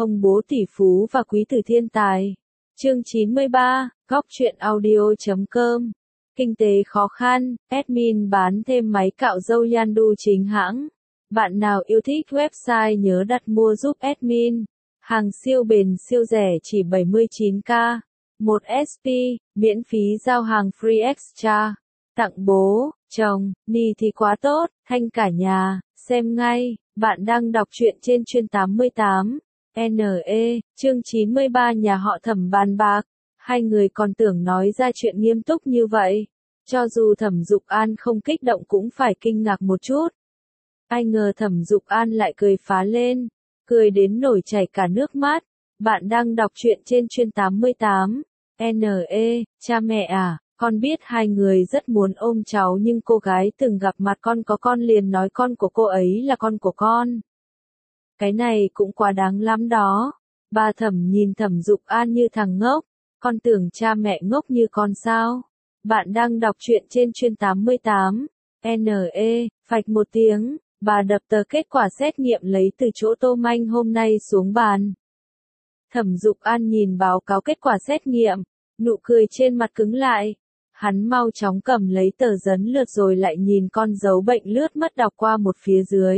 Ông bố tỷ phú và quý tử thiên tài. Chương 93, Góc truyện audio.com. Kinh tế khó khăn, admin bán thêm máy cạo râu Yandu chính hãng. Bạn nào yêu thích website nhớ đặt mua giúp admin. Hàng siêu bền siêu rẻ chỉ 79k. 1 SP, miễn phí giao hàng free extra. Tặng bố, chồng, ni thì quá tốt, thanh cả nhà, xem ngay. Bạn đang đọc truyện trên Chuyên 88. NE, chương 93 nhà họ Thẩm bàn bạc. Hai người còn tưởng nói ra chuyện nghiêm túc như vậy. Cho dù Thẩm Dục An không kích động cũng phải kinh ngạc một chút. Ai ngờ Thẩm Dục An lại cười phá lên. Cười đến nổi chảy cả nước mắt. Bạn đang đọc truyện trên Chuyên 88. NE, cha mẹ à, con biết hai người rất muốn ôm cháu nhưng cô gái từng gặp mặt con liền nói con của cô ấy là con của con. Cái này cũng quá đáng lắm đó. Bà Thẩm nhìn Thẩm Dục An như thằng ngốc. Con tưởng cha mẹ ngốc như con sao? Bạn đang đọc truyện trên Chuyên 88. NE, phạch một tiếng, bà đập tờ kết quả xét nghiệm lấy từ chỗ Tô Manh hôm nay xuống bàn. Thẩm Dục An nhìn báo cáo kết quả xét nghiệm, nụ cười trên mặt cứng lại. Hắn mau chóng cầm lấy tờ giấy lượt rồi lại nhìn con dấu bệnh lướt mất đọc qua một phía dưới.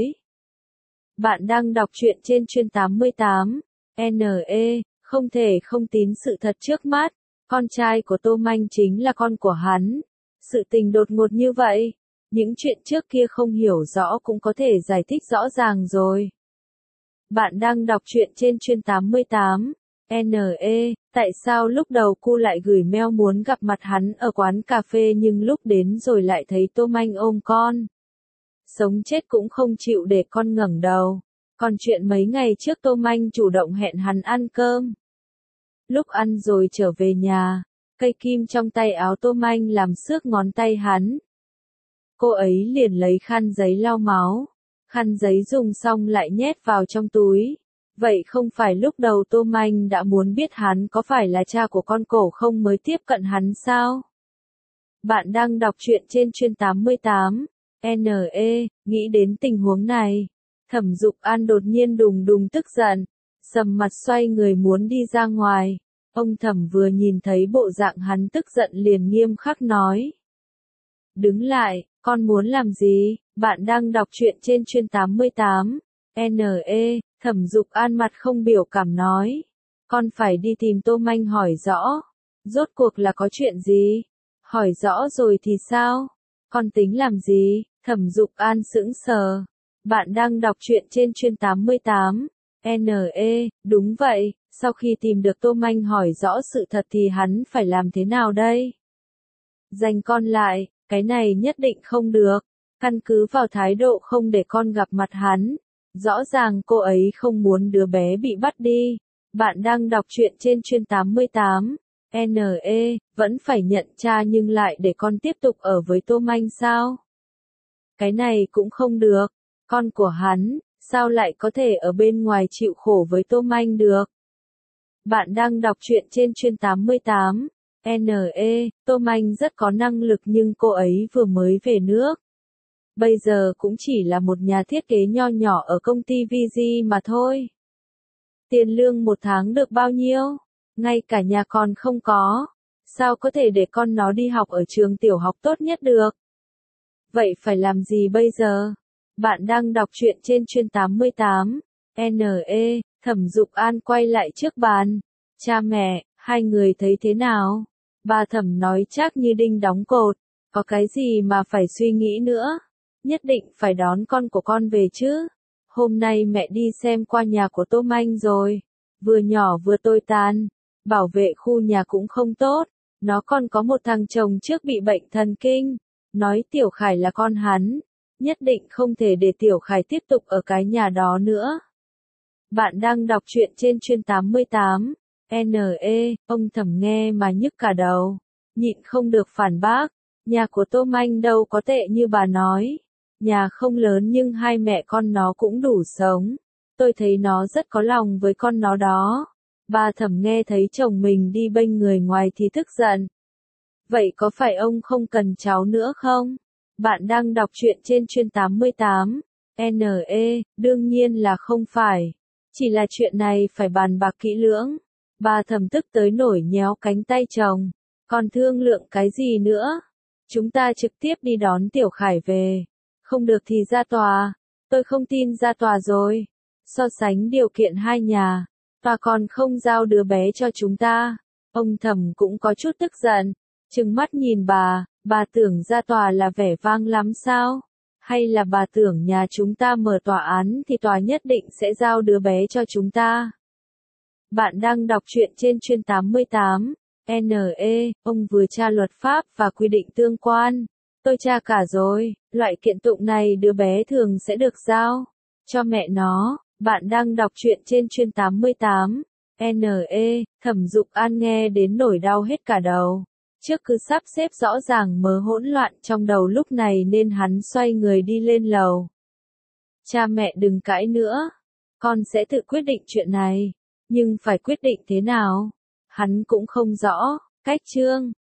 Bạn đang đọc truyện trên Chuyên 88. NE, không thể không tín sự thật trước mắt. Con trai của Tô Manh chính là con của hắn. Sự tình đột ngột như vậy. Những chuyện trước kia không hiểu rõ cũng có thể giải thích rõ ràng rồi. Bạn đang đọc truyện trên Chuyên 88. NE, tại sao lúc đầu cô lại gửi mail muốn gặp mặt hắn ở quán cà phê nhưng lúc đến rồi lại thấy Tô Manh ôm con. Sống chết cũng không chịu để con ngẩng đầu. Còn chuyện mấy ngày trước Tô Manh chủ động hẹn hắn ăn cơm. Lúc ăn rồi trở về nhà, cây kim trong tay áo Tô Manh làm xước ngón tay hắn. Cô ấy liền lấy khăn giấy lau máu. Khăn giấy dùng xong lại nhét vào trong túi. Vậy không phải lúc đầu Tô Manh đã muốn biết hắn có phải là cha của con cổ không mới tiếp cận hắn sao? Bạn đang đọc truyện trên Chuyên 88. NE, nghĩ đến tình huống này. Thẩm Dục An đột nhiên đùng đùng tức giận. Sầm mặt xoay người muốn đi ra ngoài. Ông Thẩm vừa nhìn thấy bộ dạng hắn tức giận liền nghiêm khắc nói. Đứng lại, con muốn làm gì? Bạn đang đọc truyện trên Chuyên 88. NE, Thẩm Dục An mặt không biểu cảm nói. Con phải đi tìm Tô Manh hỏi rõ. Rốt cuộc là có chuyện gì? Hỏi rõ rồi thì sao? Con tính làm gì? Thẩm Dục An sững sờ. Bạn đang đọc truyện trên Chuyên 88. NE, đúng vậy, sau khi tìm được Tô Manh hỏi rõ sự thật thì hắn phải làm thế nào đây? Giành con lại, cái này nhất định không được. Căn cứ vào thái độ không để con gặp mặt hắn. Rõ ràng cô ấy không muốn đứa bé bị bắt đi. Bạn đang đọc truyện trên Chuyên 88. NE, vẫn phải nhận cha nhưng lại để con tiếp tục ở với Tô Manh sao? Cái này cũng không được. Con của hắn, sao lại có thể ở bên ngoài chịu khổ với Tô Manh được? Bạn đang đọc truyện trên Chuyên 88. NE, Tô Manh rất có năng lực nhưng cô ấy vừa mới về nước. Bây giờ cũng chỉ là một nhà thiết kế nho nhỏ ở công ty VG mà thôi. Tiền lương một tháng được bao nhiêu? Ngay cả nhà còn không có. Sao có thể để con nó đi học ở trường tiểu học tốt nhất được? Vậy phải làm gì bây giờ? Bạn đang đọc truyện trên Chuyên 88. NE, Thẩm Dục An quay lại trước bàn. Cha mẹ, hai người thấy thế nào? Bà Thẩm nói chắc như đinh đóng cột. Có cái gì mà phải suy nghĩ nữa? Nhất định phải đón con của con về chứ. Hôm nay mẹ đi xem qua nhà của Tô Manh rồi. Vừa nhỏ vừa tồi tàn. Bảo vệ khu nhà cũng không tốt. Nó còn có một thằng chồng trước bị bệnh thần kinh. Nói Tiểu Khải là con hắn. Nhất định không thể để Tiểu Khải tiếp tục ở cái nhà đó nữa. Bạn đang đọc truyện trên Chuyên 88. NE, ông Thẩm nghe mà nhức cả đầu. Nhịn không được phản bác. Nhà của Tô Manh đâu có tệ như bà nói. Nhà không lớn nhưng hai mẹ con nó cũng đủ sống. Tôi thấy nó rất có lòng với con nó đó. Bà Thẩm nghe thấy chồng mình đi bênh người ngoài thì tức giận. Vậy có phải ông không cần cháu nữa không? Bạn đang đọc truyện trên Chuyên 88. NE, đương nhiên là không phải. Chỉ là chuyện này phải bàn bạc kỹ lưỡng. Bà Thẩm tức tới nổi nhéo cánh tay chồng. Còn thương lượng cái gì nữa? Chúng ta trực tiếp đi đón Tiểu Khải về. Không được thì ra tòa. Tôi không tin ra tòa rồi. So sánh điều kiện hai nhà. Tòa còn không giao đứa bé cho chúng ta. Ông Thẩm cũng có chút tức giận. Trừng mắt nhìn bà tưởng ra tòa là vẻ vang lắm sao? Hay là bà tưởng nhà chúng ta mở tòa án thì tòa nhất định sẽ giao đứa bé cho chúng ta? Bạn đang đọc truyện trên chuyên 88. NE, ông vừa tra luật pháp và quy định tương quan. Tôi tra cả rồi, loại kiện tụng này đứa bé thường sẽ được giao cho mẹ nó. Bạn đang đọc truyện trên chuyên 88. NE, Thẩm Dục An nghe đến nổi đau hết cả đầu. Trước cứ sắp xếp rõ ràng mớ hỗn loạn trong đầu lúc này nên hắn xoay người đi lên lầu. Cha mẹ đừng cãi nữa. Con sẽ tự quyết định chuyện này. Nhưng phải quyết định thế nào? Hắn cũng không rõ. Cách chương